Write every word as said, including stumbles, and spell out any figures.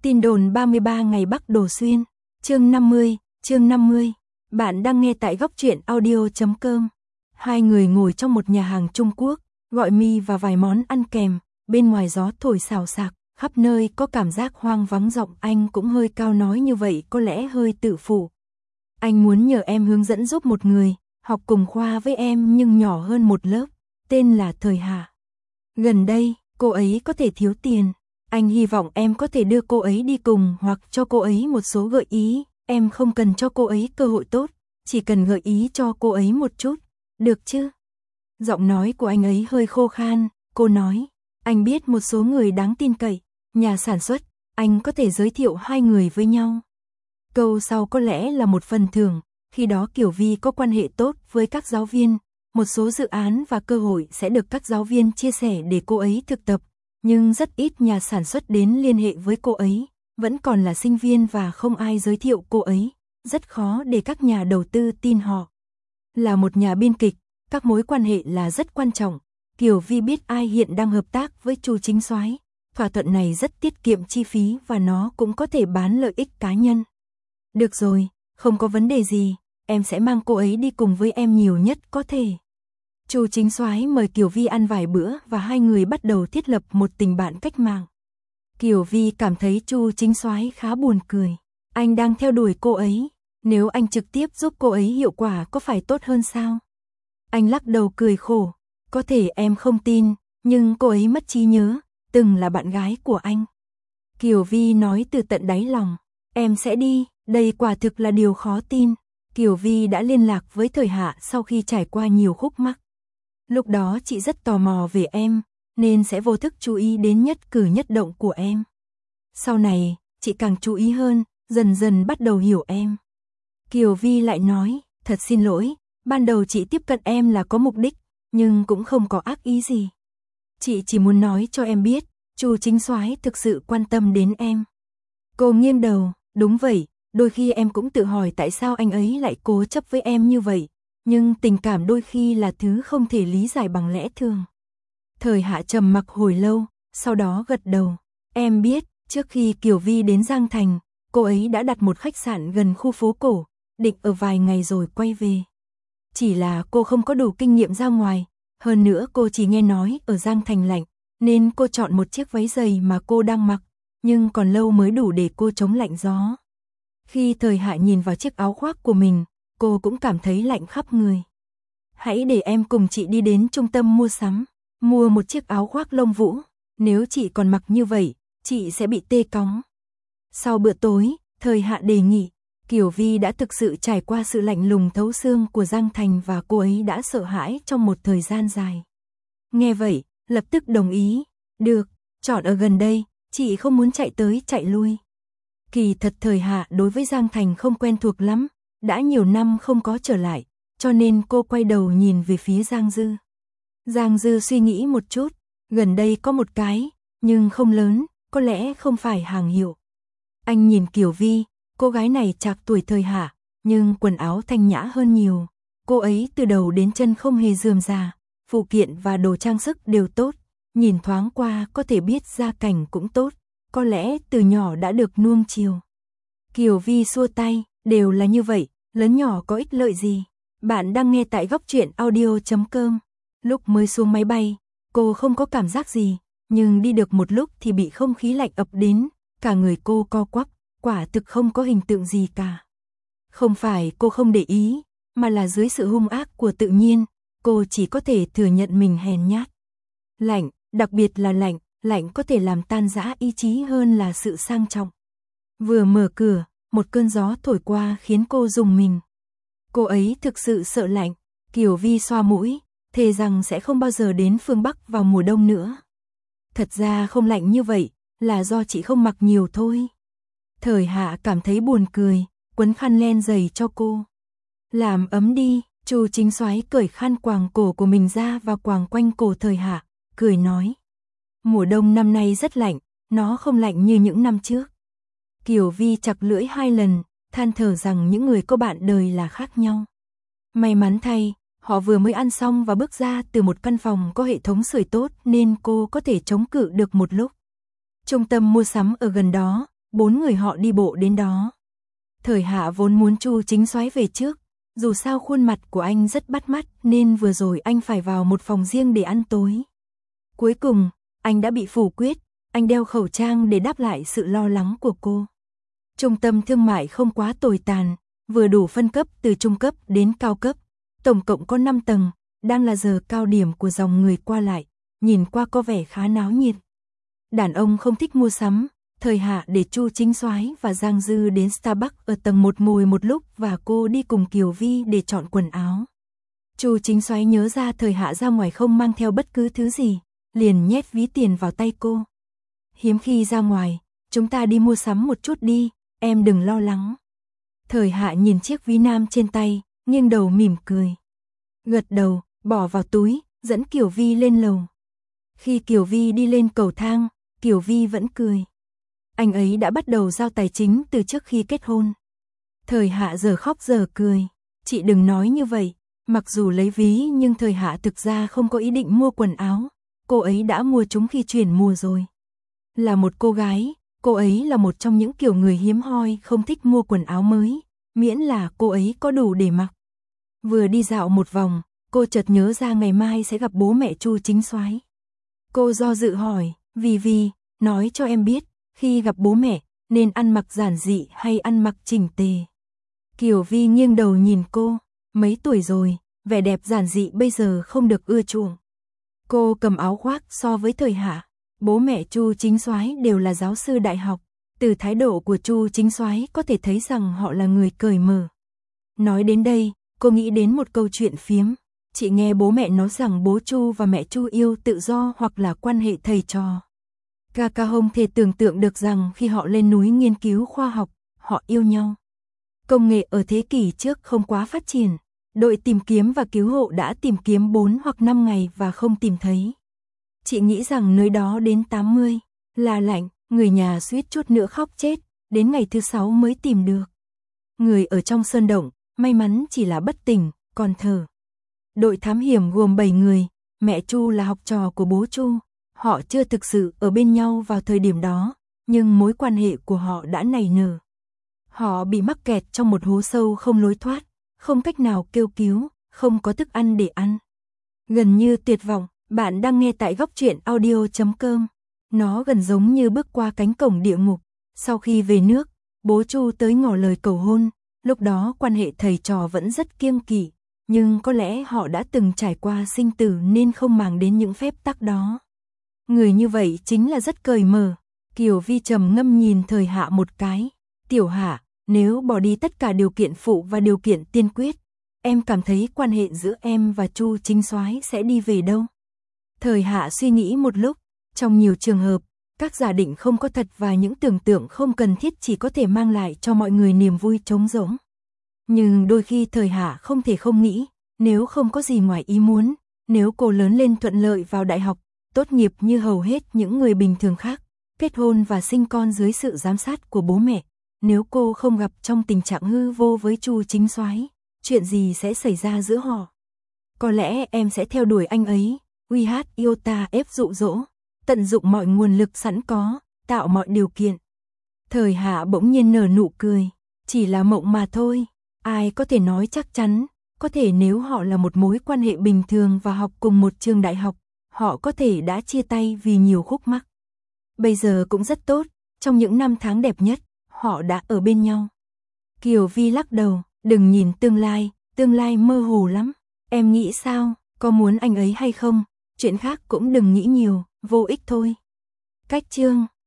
Tin đồn ba mươi ba ngày Bắc Đồ Xuyên, chương năm mươi, chương năm mươi. Bạn đang nghe tại góc truyện audio chấm com. Hai người ngồi trong một nhà hàng Trung Quốc, gọi mì và vài món ăn kèm, bên ngoài gió thổi xào xạc, khắp nơi có cảm giác hoang vắng. Giọng anh cũng hơi cao, nói như vậy có lẽ hơi tự phụ. Anh muốn nhờ em hướng dẫn giúp một người, học cùng khoa với em nhưng nhỏ hơn một lớp, tên là Thời Hạ. Gần đây, cô ấy có thể thiếu tiền. Anh hy vọng em có thể đưa cô ấy đi cùng hoặc cho cô ấy một số gợi ý. Em không cần cho cô ấy cơ hội tốt, chỉ cần gợi ý cho cô ấy một chút, được chứ? Giọng nói của anh ấy hơi khô khan, cô nói, anh biết một số người đáng tin cậy, nhà sản xuất, anh có thể giới thiệu hai người với nhau. Câu sau có lẽ là một phần thưởng, khi đó Kiều Vi có quan hệ tốt với các giáo viên, một số dự án và cơ hội sẽ được các giáo viên chia sẻ để cô ấy thực tập. Nhưng rất ít nhà sản xuất đến liên hệ với cô ấy, vẫn còn là sinh viên và không ai giới thiệu cô ấy, rất khó để các nhà đầu tư tin họ. Là một nhà biên kịch, các mối quan hệ là rất quan trọng. Kiều Vi biết ai hiện đang hợp tác với Chu Chính Soái, thỏa thuận này rất tiết kiệm chi phí và nó cũng có thể bán lợi ích cá nhân. Được rồi, không có vấn đề gì, em sẽ mang cô ấy đi cùng với em nhiều nhất có thể. Chu Chính Soái mời Kiều Vi ăn vài bữa và hai người bắt đầu thiết lập một tình bạn cách mạng. Kiều Vi cảm thấy Chu Chính Soái khá buồn cười. Anh đang theo đuổi cô ấy, nếu anh trực tiếp giúp cô ấy hiệu quả có phải tốt hơn sao? Anh lắc đầu cười khổ, có thể em không tin, nhưng cô ấy mất trí nhớ, từng là bạn gái của anh. Kiều Vi nói từ tận đáy lòng, em sẽ đi, đây quả thực là điều khó tin. Kiều Vi đã liên lạc với Thời Hạ sau khi trải qua nhiều khúc mắc. Lúc đó chị rất tò mò về em, nên sẽ vô thức chú ý đến nhất cử nhất động của em. Sau này, chị càng chú ý hơn, dần dần bắt đầu hiểu em. Kiều Vi lại nói, thật xin lỗi, ban đầu chị tiếp cận em là có mục đích, nhưng cũng không có ác ý gì. Chị chỉ muốn nói cho em biết, Chu Chính Soái thực sự quan tâm đến em. Cô nghiêng đầu, đúng vậy, đôi khi em cũng tự hỏi tại sao anh ấy lại cố chấp với em như vậy. Nhưng tình cảm đôi khi là thứ không thể lý giải bằng lẽ thường. Thời Hạ trầm mặc hồi lâu, sau đó gật đầu. Em biết, trước khi Kiều Vi đến Giang Thành, cô ấy đã đặt một khách sạn gần khu phố cổ, định ở vài ngày rồi quay về. Chỉ là cô không có đủ kinh nghiệm ra ngoài, hơn nữa cô chỉ nghe nói ở Giang Thành lạnh, nên cô chọn một chiếc váy dày mà cô đang mặc, nhưng còn lâu mới đủ để cô chống lạnh gió. Khi Thời Hạ nhìn vào chiếc áo khoác của mình, cô cũng cảm thấy lạnh khắp người. Hãy để em cùng chị đi đến trung tâm mua sắm, mua một chiếc áo khoác lông vũ, nếu chị còn mặc như vậy, chị sẽ bị tê cóng. Sau bữa tối, Thời Hạ đề nghị, Kiều Vi đã thực sự trải qua sự lạnh lùng thấu xương của Giang Thành và cô ấy đã sợ hãi trong một thời gian dài. Nghe vậy, lập tức đồng ý, được, chọn ở gần đây, chị không muốn chạy tới chạy lui. Kỳ thật Thời Hạ đối với Giang Thành không quen thuộc lắm, đã nhiều năm không có trở lại, cho nên cô quay đầu nhìn về phía Giang Dư. Giang Dư suy nghĩ một chút, gần đây có một cái, nhưng không lớn, có lẽ không phải hàng hiệu. Anh nhìn Kiều Vi, cô gái này trạc tuổi Thời Hạ, nhưng quần áo thanh nhã hơn nhiều. Cô ấy từ đầu đến chân không hề rườm rà, phụ kiện và đồ trang sức đều tốt, nhìn thoáng qua có thể biết gia cảnh cũng tốt, có lẽ từ nhỏ đã được nuông chiều. Kiều Vi xua tay, đều là như vậy, lớn nhỏ có ích lợi gì. Bạn đang nghe tại góc truyện audio chấm com. Lúc mới xuống máy bay, cô không có cảm giác gì, nhưng đi được một lúc thì bị không khí lạnh ập đến, cả người cô co quắp, quả thực không có hình tượng gì cả. Không phải cô không để ý, mà là dưới sự hung ác của tự nhiên, cô chỉ có thể thừa nhận mình hèn nhát. Lạnh, đặc biệt là lạnh, lạnh có thể làm tan rã ý chí hơn là sự sang trọng. Vừa mở cửa, một cơn gió thổi qua khiến cô rùng mình. Cô ấy thực sự sợ lạnh, Kiều Vi xoa mũi, thề rằng sẽ không bao giờ đến phương Bắc vào mùa đông nữa. Thật ra không lạnh như vậy, là do chị không mặc nhiều thôi. Thời Hạ cảm thấy buồn cười, quấn khăn len dày cho cô. Làm ấm đi, Chu Chính Soái cởi khăn quàng cổ của mình ra và quàng quanh cổ Thời Hạ, cười nói. Mùa đông năm nay rất lạnh, nó không lạnh như những năm trước. Kiều Vi chặt lưỡi hai lần, than thở rằng những người có bạn đời là khác nhau. May mắn thay, họ vừa mới ăn xong và bước ra từ một căn phòng có hệ thống sưởi tốt nên cô có thể chống cự được một lúc. Trung tâm mua sắm ở gần đó, bốn người họ đi bộ đến đó. Thời Hạ vốn muốn Chu Chính Soái về trước, dù sao khuôn mặt của anh rất bắt mắt nên vừa rồi anh phải vào một phòng riêng để ăn tối. Cuối cùng, anh đã bị phủ quyết, anh đeo khẩu trang để đáp lại sự lo lắng của cô. Trung tâm thương mại không quá tồi tàn, vừa đủ phân cấp từ trung cấp đến cao cấp, tổng cộng có năm tầng, đang là giờ cao điểm của dòng người qua lại, nhìn qua có vẻ khá náo nhiệt. Đàn ông không thích mua sắm, Thời Hạ để Chu Chính Soái và Giang Dư đến Starbucks ở tầng một ngồi một lúc và cô đi cùng Kiều Vi để chọn quần áo. Chu Chính Soái nhớ ra Thời Hạ ra ngoài không mang theo bất cứ thứ gì, liền nhét ví tiền vào tay cô. Hiếm khi ra ngoài, chúng ta đi mua sắm một chút đi, em đừng lo lắng. Thời Hạ nhìn chiếc ví nam trên tay, nghiêng đầu mỉm cười. Gật đầu, bỏ vào túi, dẫn Kiều Vi lên lầu. Khi Kiều Vi đi lên cầu thang, Kiều Vi vẫn cười. Anh ấy đã bắt đầu giao tài chính từ trước khi kết hôn. Thời Hạ giờ khóc giờ cười. Chị đừng nói như vậy, mặc dù lấy ví nhưng Thời Hạ thực ra không có ý định mua quần áo. Cô ấy đã mua chúng khi chuyển mùa rồi. Là một cô gái, cô ấy là một trong những kiểu người hiếm hoi không thích mua quần áo mới, miễn là cô ấy có đủ để mặc. Vừa đi dạo một vòng, cô chợt nhớ ra ngày mai sẽ gặp bố mẹ Chu Chính Soái. Cô do dự hỏi, Vi Vi, nói cho em biết, khi gặp bố mẹ, nên ăn mặc giản dị hay ăn mặc chỉnh tề. Kiều Vi nghiêng đầu nhìn cô, mấy tuổi rồi, vẻ đẹp giản dị bây giờ không được ưa chuộng. Cô cầm áo khoác so với Thời Hạ, bố mẹ Chu Chính Soái đều là giáo sư đại học, từ thái độ của Chu Chính Soái có thể thấy rằng họ là người cởi mở. Nói đến đây, cô nghĩ đến một câu chuyện phiếm, chị nghe bố mẹ nói rằng bố Chu và mẹ Chu yêu tự do hoặc là quan hệ thầy trò. Kaka không thể tưởng tượng được rằng khi họ lên núi nghiên cứu khoa học, họ yêu nhau. Công nghệ ở thế kỷ trước không quá phát triển, đội tìm kiếm và cứu hộ đã tìm kiếm bốn hoặc năm ngày và không tìm thấy. Chị nghĩ rằng nơi đó đến tám mươi, là lạnh, người nhà suýt chút nữa khóc chết, đến ngày thứ sáu mới tìm được. Người ở trong sơn động, may mắn chỉ là bất tỉnh, còn thở. Đội thám hiểm gồm bảy người, mẹ Chu là học trò của bố Chu. Họ chưa thực sự ở bên nhau vào thời điểm đó, nhưng mối quan hệ của họ đã nảy nở. Họ bị mắc kẹt trong một hố sâu không lối thoát, không cách nào kêu cứu, không có thức ăn để ăn. Gần như tuyệt vọng, bạn đang nghe tại góc truyện audio chấm com. Nó gần giống như bước qua cánh cổng địa ngục. Sau khi về nước, bố Chu tới ngỏ lời cầu hôn, lúc đó quan hệ thầy trò vẫn rất kiêng kỵ, nhưng có lẽ họ đã từng trải qua sinh tử nên không màng đến những phép tắc đó. Người như vậy chính là rất cởi mở. Kiều Vi trầm ngâm nhìn Thời Hạ một cái. Tiểu Hạ, nếu bỏ đi tất cả điều kiện phụ và điều kiện tiên quyết, em cảm thấy quan hệ giữa em và Chu Chính Soái sẽ đi về đâu? Thời Hạ suy nghĩ một lúc, trong nhiều trường hợp, các giả định không có thật và những tưởng tượng không cần thiết chỉ có thể mang lại cho mọi người niềm vui trống rỗng. Nhưng đôi khi Thời Hạ không thể không nghĩ, nếu không có gì ngoài ý muốn, nếu cô lớn lên thuận lợi vào đại học, tốt nghiệp như hầu hết những người bình thường khác, kết hôn và sinh con dưới sự giám sát của bố mẹ, nếu cô không gặp trong tình trạng hư vô với Chu Chính Soái, chuyện gì sẽ xảy ra giữa họ? Có lẽ em sẽ theo đuổi anh ấy, uy hát iota ép dụ dỗ, tận dụng mọi nguồn lực sẵn có, tạo mọi điều kiện. Thời Hạ bỗng nhiên nở nụ cười, chỉ là mộng mà thôi, ai có thể nói chắc chắn, có thể nếu họ là một mối quan hệ bình thường và học cùng một trường đại học, họ có thể đã chia tay vì nhiều khúc mắc. Bây giờ cũng rất tốt, trong những năm tháng đẹp nhất, họ đã ở bên nhau. Kiều Vi lắc đầu, đừng nhìn tương lai, tương lai mơ hồ lắm. Em nghĩ sao, có muốn anh ấy hay không? Chuyện khác cũng đừng nghĩ nhiều, vô ích thôi. Cách chương